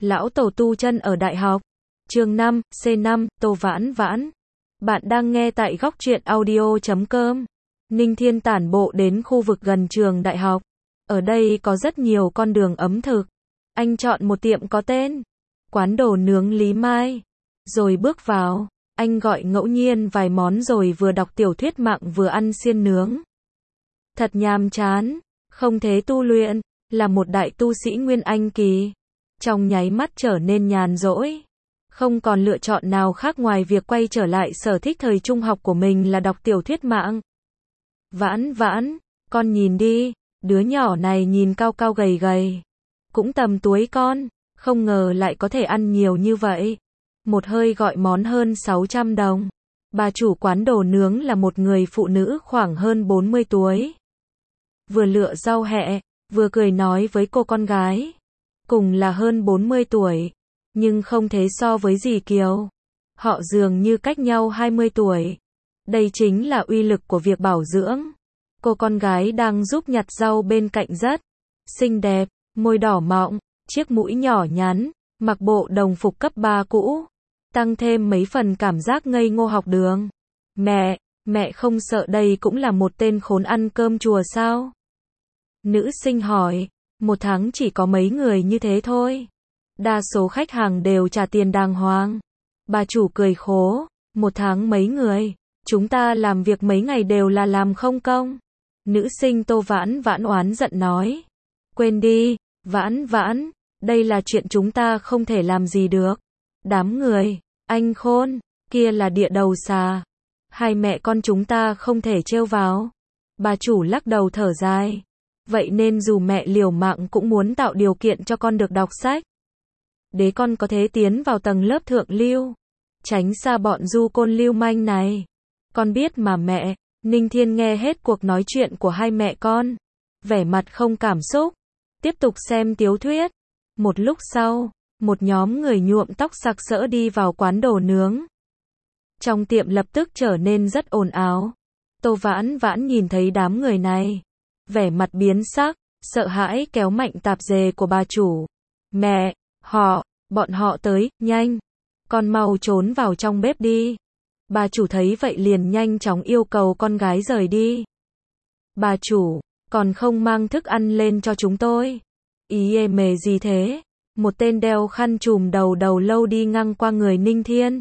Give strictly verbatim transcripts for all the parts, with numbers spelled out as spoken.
Lão Tổ tu chân ở đại học. Chương năm, C năm, Tô Vãn Vãn. Bạn đang nghe tại góc truyện audio chấm com. Ninh Thiên tản bộ đến khu vực gần trường đại học. Ở đây có rất nhiều con đường ẩm thực. Anh chọn một tiệm có tên Quán đồ nướng Lý Mai. Rồi bước vào. Anh gọi ngẫu nhiên vài món rồi vừa đọc tiểu thuyết mạng vừa ăn xiên nướng. Thật nhàm chán. Không thế tu luyện. Là một đại tu sĩ Nguyên Anh kỳ. Trong nháy mắt trở nên nhàn rỗi. Không còn lựa chọn nào khác ngoài việc quay trở lại sở thích thời trung học của mình là đọc tiểu thuyết mạng. Vãn Vãn, con nhìn đi, đứa nhỏ này nhìn cao cao gầy gầy. Cũng tầm tuổi con, không ngờ lại có thể ăn nhiều như vậy. Một hơi gọi món hơn sáu trăm đồng. Bà chủ quán đồ nướng là một người phụ nữ khoảng hơn bốn mươi tuổi. Vừa lựa rau hẹ, vừa cười nói với cô con gái. Cùng là hơn bốn mươi tuổi, nhưng không thế so với dì Kiều. Họ dường như cách nhau hai mươi tuổi. Đây chính là uy lực của việc bảo dưỡng. Cô con gái đang giúp nhặt rau bên cạnh rất xinh đẹp, môi đỏ mọng, chiếc mũi nhỏ nhắn, mặc bộ đồng phục cấp ba cũ, tăng thêm mấy phần cảm giác ngây ngô học đường. Mẹ, mẹ không sợ đây cũng là một tên khốn ăn cơm chùa sao? Nữ sinh hỏi, một tháng chỉ có mấy người như thế thôi. Đa số khách hàng đều trả tiền đàng hoàng. Bà chủ cười khố, một tháng mấy người, chúng ta làm việc mấy ngày đều là làm không công. Nữ sinh Tô Vãn Vãn oán giận nói. Quên đi, Vãn Vãn, đây là chuyện chúng ta không thể làm gì được. Đám người, anh khôn, kia là địa đầu xà. Hai mẹ con chúng ta không thể trêu vào. Bà chủ lắc đầu thở dài. Vậy nên dù mẹ liều mạng cũng muốn tạo điều kiện cho con được đọc sách. Để con có thể tiến vào tầng lớp thượng lưu. Tránh xa bọn du côn lưu manh này. Con biết mà mẹ. Ninh Thiên nghe hết cuộc nói chuyện của hai mẹ con. Vẻ mặt không cảm xúc. Tiếp tục xem tiểu thuyết. Một lúc sau, một nhóm người nhuộm tóc sặc sỡ đi vào quán đồ nướng. Trong tiệm lập tức trở nên rất ồn ào. Tô Vãn Vãn nhìn thấy đám người này. Vẻ mặt biến sắc, sợ hãi kéo mạnh tạp dề của bà chủ. Mẹ, họ, bọn họ tới, nhanh. Con mau trốn vào trong bếp đi. Bà chủ thấy vậy liền nhanh chóng yêu cầu con gái rời đi. Bà chủ, còn không mang thức ăn lên cho chúng tôi. Ý ê mề gì thế? Một tên đeo khăn trùm đầu đầu lâu đi ngang qua người Ninh Thiên.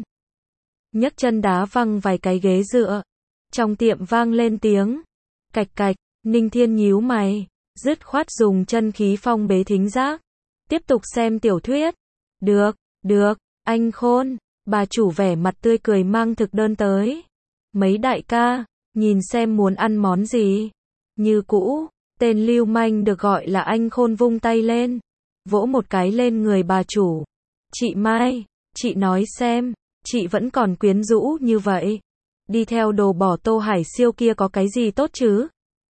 Nhấc chân đá văng vài cái ghế dựa. Trong tiệm vang lên tiếng. Cạch cạch, Ninh Thiên nhíu mày. Dứt khoát dùng chân khí phong bế thính giác. Tiếp tục xem tiểu thuyết. Được, được, anh khôn. Bà chủ vẻ mặt tươi cười mang thực đơn tới. Mấy đại ca, nhìn xem muốn ăn món gì. Như cũ, tên lưu manh được gọi là anh khôn vung tay lên. Vỗ một cái lên người bà chủ. Chị Mai, chị nói xem, chị vẫn còn quyến rũ như vậy. Đi theo đồ bỏ Tô Hải Siêu kia có cái gì tốt chứ?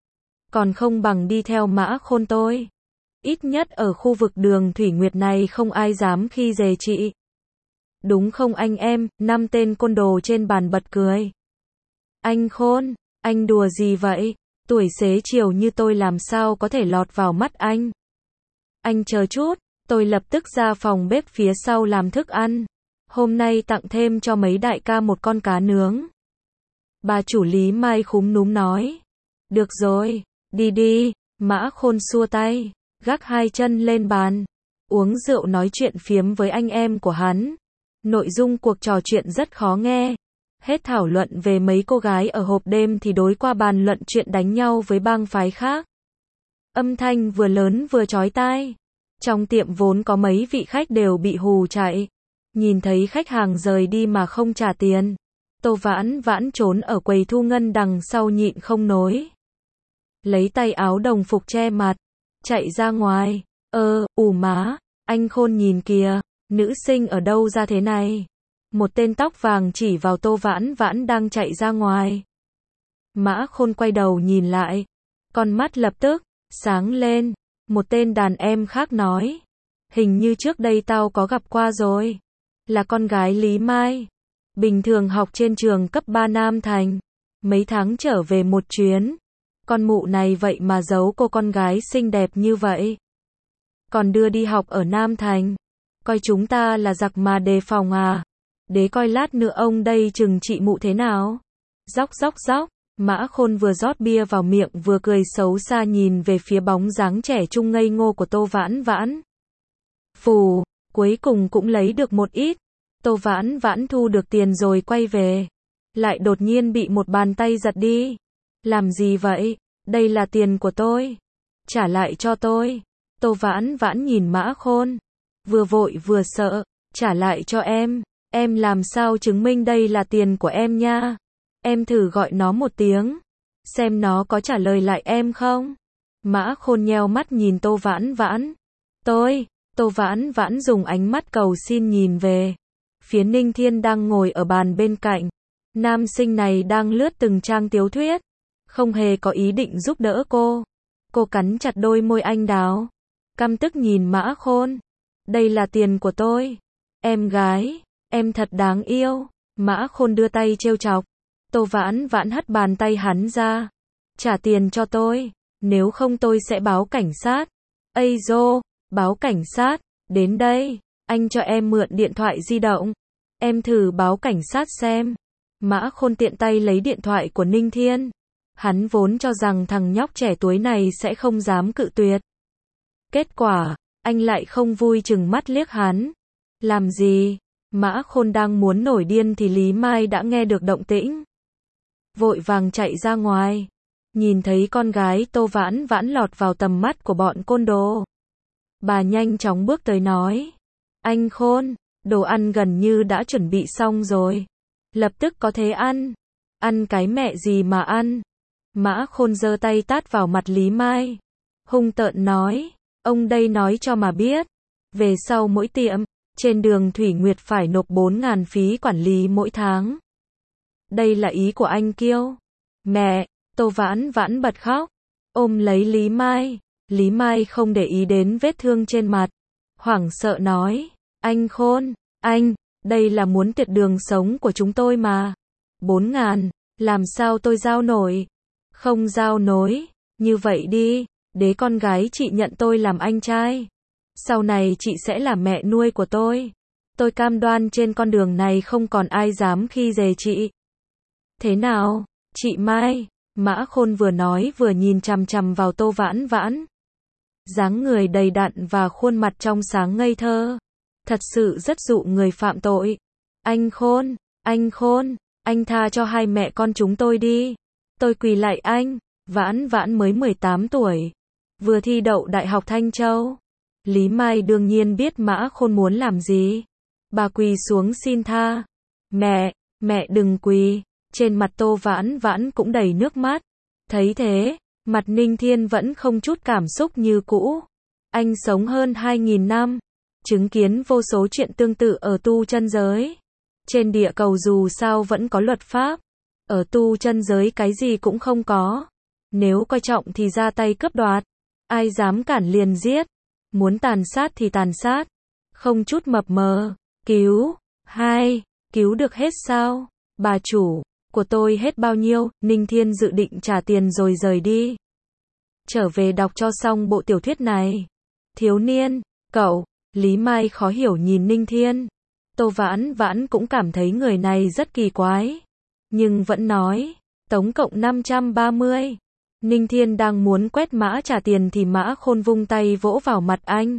Còn không bằng đi theo Mã Khôn tôi. Ít nhất ở khu vực đường Thủy Nguyệt này không ai dám khi dè chị. Đúng không anh em? Năm tên côn đồ trên bàn bật cười. Anh Khôn, anh đùa gì vậy? Tuổi xế chiều như tôi làm sao có thể lọt vào mắt anh? Anh chờ chút, tôi lập tức ra phòng bếp phía sau làm thức ăn. Hôm nay tặng thêm cho mấy đại ca một con cá nướng. Bà chủ Lý Mai khúm núm nói. Được rồi, đi đi. Mã Khôn xua tay, gác hai chân lên bàn. Uống rượu nói chuyện phiếm với anh em của hắn. Nội dung cuộc trò chuyện rất khó nghe. Hết thảo luận về mấy cô gái ở hộp đêm thì đối qua bàn luận chuyện đánh nhau với bang phái khác. Âm thanh vừa lớn vừa chói tai. Trong tiệm vốn có mấy vị khách đều bị hù chạy. Nhìn thấy khách hàng rời đi mà không trả tiền. Tô Vãn Vãn trốn ở quầy thu ngân đằng sau nhịn không nối. Lấy tay áo đồng phục che mặt. Chạy ra ngoài. Ơ, ù má. Anh khôn nhìn kìa. Nữ sinh ở đâu ra thế này? Một tên tóc vàng chỉ vào Tô Vãn Vãn đang chạy ra ngoài. Mã Khôn quay đầu nhìn lại. Con mắt lập tức sáng lên. Một tên đàn em khác nói. Hình như trước đây tao có gặp qua rồi. Là con gái Lý Mai. Bình thường học trên trường cấp ba Nam Thành. Mấy tháng trở về một chuyến. Con mụ này vậy mà giấu cô con gái xinh đẹp như vậy. Còn đưa đi học ở Nam Thành. Coi chúng ta là giặc mà đề phòng à? Để coi lát nữa ông đây trừng trị mụ thế nào. Róc róc róc, Mã Khôn vừa rót bia vào miệng vừa cười xấu xa nhìn về phía bóng dáng trẻ trung ngây ngô của Tô Vãn Vãn. Phù, cuối cùng cũng lấy được một ít. Tô Vãn Vãn thu được tiền rồi quay về. Lại đột nhiên bị một bàn tay giật đi. Làm gì vậy? Đây là tiền của tôi. Trả lại cho tôi. Tô Vãn Vãn nhìn Mã Khôn. Vừa vội vừa sợ. Trả lại cho em. Em làm sao chứng minh đây là tiền của em nha? Em thử gọi nó một tiếng. Xem nó có trả lời lại em không? Mã Khôn nheo mắt nhìn Tô Vãn Vãn. Tôi, Tô Vãn Vãn dùng ánh mắt cầu xin nhìn về phía Ninh Thiên đang ngồi ở bàn bên cạnh. Nam sinh này đang lướt từng trang tiểu thuyết. Không hề có ý định giúp đỡ cô. Cô cắn chặt đôi môi anh đào. Căm tức nhìn Mã Khôn. Đây là tiền của tôi. Em gái, em thật đáng yêu. Mã Khôn đưa tay trêu chọc. Tô Vãn Vãn hất bàn tay hắn ra. Trả tiền cho tôi. Nếu không tôi sẽ báo cảnh sát. Ây dô, báo cảnh sát. Đến đây, anh cho em mượn điện thoại di động. Em thử báo cảnh sát xem. Mã Khôn tiện tay lấy điện thoại của Ninh Thiên. Hắn vốn cho rằng thằng nhóc trẻ tuổi này sẽ không dám cự tuyệt. Kết quả, anh lại không vui chừng mắt liếc hắn. Làm gì? Mã Khôn đang muốn nổi điên thì Lý Mai đã nghe được động tĩnh. Vội vàng chạy ra ngoài. Nhìn thấy con gái Tô Vãn Vãn lọt vào tầm mắt của bọn côn đồ. Bà nhanh chóng bước tới nói. Anh Khôn, đồ ăn gần như đã chuẩn bị xong rồi. Lập tức có thể ăn. Ăn cái mẹ gì mà ăn. Mã Khôn giơ tay tát vào mặt Lý Mai. Hung tợn nói. Ông đây nói cho mà biết. Về sau mỗi tiệm, trên đường Thủy Nguyệt phải nộp bốn ngàn phí quản lý mỗi tháng. Đây là ý của anh Kiêu. Mẹ, Tô Vãn Vãn bật khóc. Ôm lấy Lý Mai. Lý Mai không để ý đến vết thương trên mặt. Hoảng sợ nói. Anh Khôn, anh, đây là muốn tuyệt đường sống của chúng tôi mà. Bốn ngàn, làm sao tôi giao nổi? Không giao nổi, như vậy đi, để con gái chị nhận tôi làm anh trai. Sau này chị sẽ là mẹ nuôi của tôi. Tôi cam đoan trên con đường này không còn ai dám khi dè chị. Thế nào, chị Mai? Mã Khôn vừa nói vừa nhìn chằm chằm vào Tô Vãn Vãn. Dáng người đầy đặn và khuôn mặt trong sáng ngây thơ. Thật sự rất dụ người phạm tội. Anh Khôn, anh Khôn, anh tha cho hai mẹ con chúng tôi đi. Tôi quỳ lại anh. Vãn Vãn mới mười tám tuổi. Vừa thi đậu Đại học Thanh Châu. Lý Mai đương nhiên biết Mã Khôn muốn làm gì. Bà quỳ xuống xin tha. Mẹ, mẹ đừng quỳ. Trên mặt Tô Vãn Vãn cũng đầy nước mắt. Thấy thế, mặt Ninh Thiên vẫn không chút cảm xúc như cũ. Anh sống hơn hai nghìn năm. Chứng kiến vô số chuyện tương tự ở tu chân giới. Trên địa cầu dù sao vẫn có luật pháp. Ở tu chân giới cái gì cũng không có. Nếu coi trọng thì ra tay cướp đoạt. Ai dám cản liền giết. Muốn tàn sát thì tàn sát. Không chút mập mờ. Cứu. Hai. Cứu được hết sao? Bà chủ của tôi hết bao nhiêu? Ninh Thiên dự định trả tiền rồi rời đi. Trở về đọc cho xong bộ tiểu thuyết này. Thiếu niên, cậu. Lý Mai khó hiểu nhìn Ninh Thiên. Tô Vãn Vãn cũng cảm thấy người này rất kỳ quái. Nhưng vẫn nói. Tổng cộng năm trăm ba mươi. Ninh Thiên đang muốn quét mã trả tiền thì Mã Khôn vung tay vỗ vào mặt anh.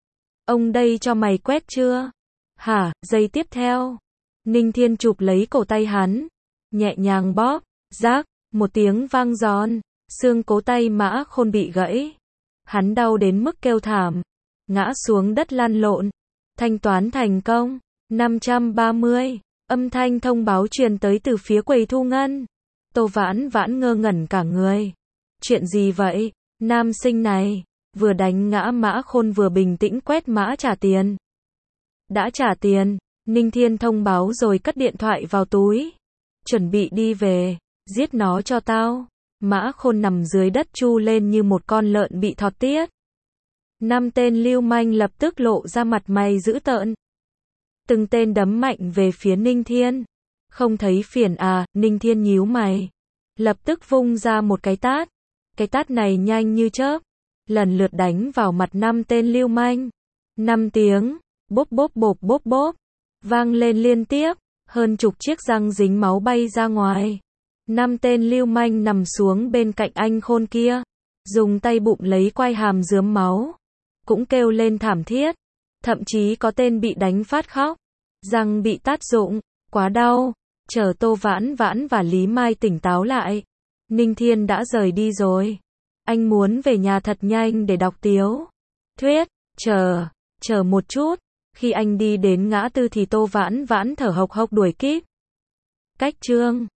Ông đây cho mày quét chưa? Hả? Giây tiếp theo. Ninh Thiên chụp lấy cổ tay hắn. Nhẹ nhàng bóp. Rác. Một tiếng vang giòn. Xương cố tay Mã Khôn bị gãy. Hắn đau đến mức kêu thảm. Ngã xuống đất lăn lộn. Thanh toán thành công. năm trăm ba mươi. Âm thanh thông báo truyền tới từ phía quầy thu ngân. Tô Vãn Vãn ngơ ngẩn cả người. Chuyện gì vậy? Nam sinh này vừa đánh ngã Mã Khôn vừa bình tĩnh quét mã trả tiền. Đã trả tiền. Ninh Thiên thông báo rồi cất điện thoại vào túi. Chuẩn bị đi về. Giết nó cho tao. Mã Khôn nằm dưới đất chu lên như một con lợn bị thọt tiết. Năm tên lưu manh lập tức lộ ra mặt mày dữ tợn. Từng tên đấm mạnh về phía Ninh Thiên. Không thấy phiền à? Ninh Thiên nhíu mày. Lập tức vung ra một cái tát. Cái tát này nhanh như chớp. Lần lượt đánh vào mặt năm tên lưu manh. Năm tiếng. Bốp bốp bộp bốp bốp. Vang lên liên tiếp. Hơn chục chiếc răng dính máu bay ra ngoài. Năm tên lưu manh nằm xuống bên cạnh anh khôn kia. Dùng tay bụng lấy quai hàm rướm máu. Cũng kêu lên thảm thiết. Thậm chí có tên bị đánh phát khóc. Răng bị tát rụng. Quá đau. Chờ Tô Vãn Vãn và Lý Mai tỉnh táo lại. Ninh Thiên đã rời đi rồi. Anh muốn về nhà thật nhanh để đọc Tiếu Thuyết. Chờ. Chờ một chút. Khi anh đi đến ngã tư thì Tô Vãn Vãn thở hộc hộc đuổi kít. Cách chương